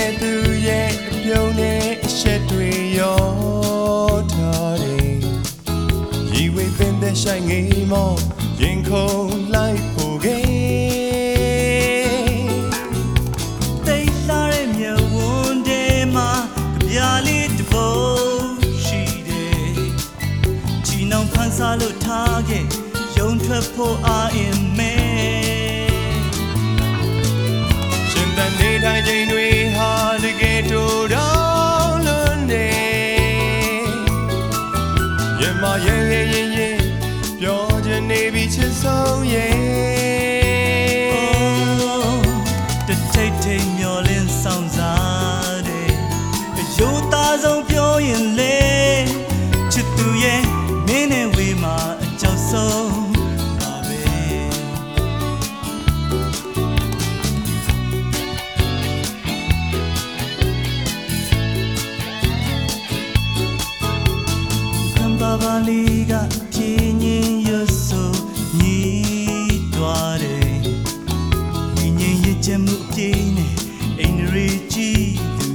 သူရဲ့ပြုံးနဲ့အချက်တွေရောထားတယ်ရီဝေပင်တဲ့ဆိုင်ငိမ်မောရင်ခုန်လိုက်ဖို့ကတိတ်လာတဲ့မြဝန်းထဲမှာကြပြလေးတစ်ပုတ်ရှိတယ်ချီနှောင်ဖန်ဆားလို့ထားခဲ့ရုံထွက်ဖို့အားအင်မဲရှင်တန်နေတိုင်းချိန်တွေဟာတကယ်တူတော့လွန်နေရင်မရင်ပြောချင်နေပြီချစ်ဆုံးရဲ့တထိတ်ထိတ်မျောလင်းဆောင်စားတဲ့အယိုးသားဆုံးပြောရင်လေချစ်သူရဲ့မင်းနဲ့ဝေးမှာအကြောက်ဆုံးဘာလီကပြင်းရင်းရဆိုညီးသွားတယ်ညီငင်ရချက်မှုအပြင်းနဲ့အိန္ဒြေကြီးသူ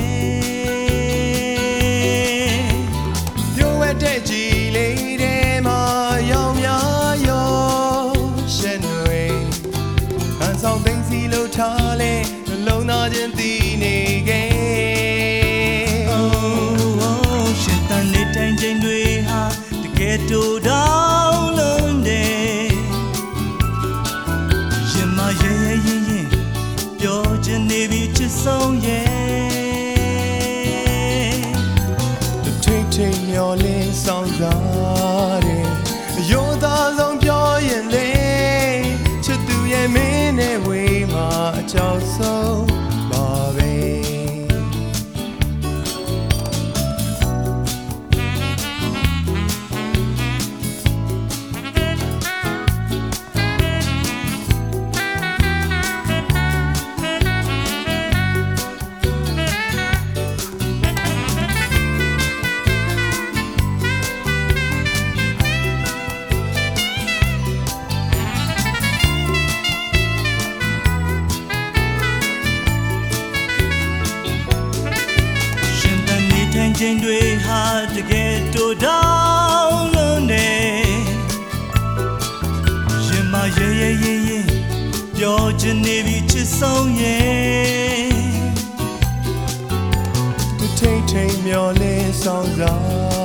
ရဲ့ပြောဝဲတဲ့ကြည်လေးတဲ့မှာရောင်များရောရှက်တွေဟန်ဆောင်သိမ့်စီလို့ထားလဲနှလုံးသားချင်းတည်နေခဲ့ရှစ်တန်နေတိုင်းချိန်တွေဟာကဲတူတောင်းလုံးတယ်ရင်မရင်ပြောချင်နေပြီချစ်ဆုံးရဲ့ထိတ်ထိတ်မျောလင်းဆောင်စားတယ်ရိုးသားဆုံးပြောရင်လေချစ်သူရဲ့မင်းနဲ့ဝေးမှာအကြောက်ဆုံးပါပဲချိန်တွေဟာတကယ်တူတောင်းလုံးနေရင်မရင်ပြောချင်နေပြီချစ်ဆုံးရဲ့ထိတ်ထိတ်မျောလင်းဆောင်စား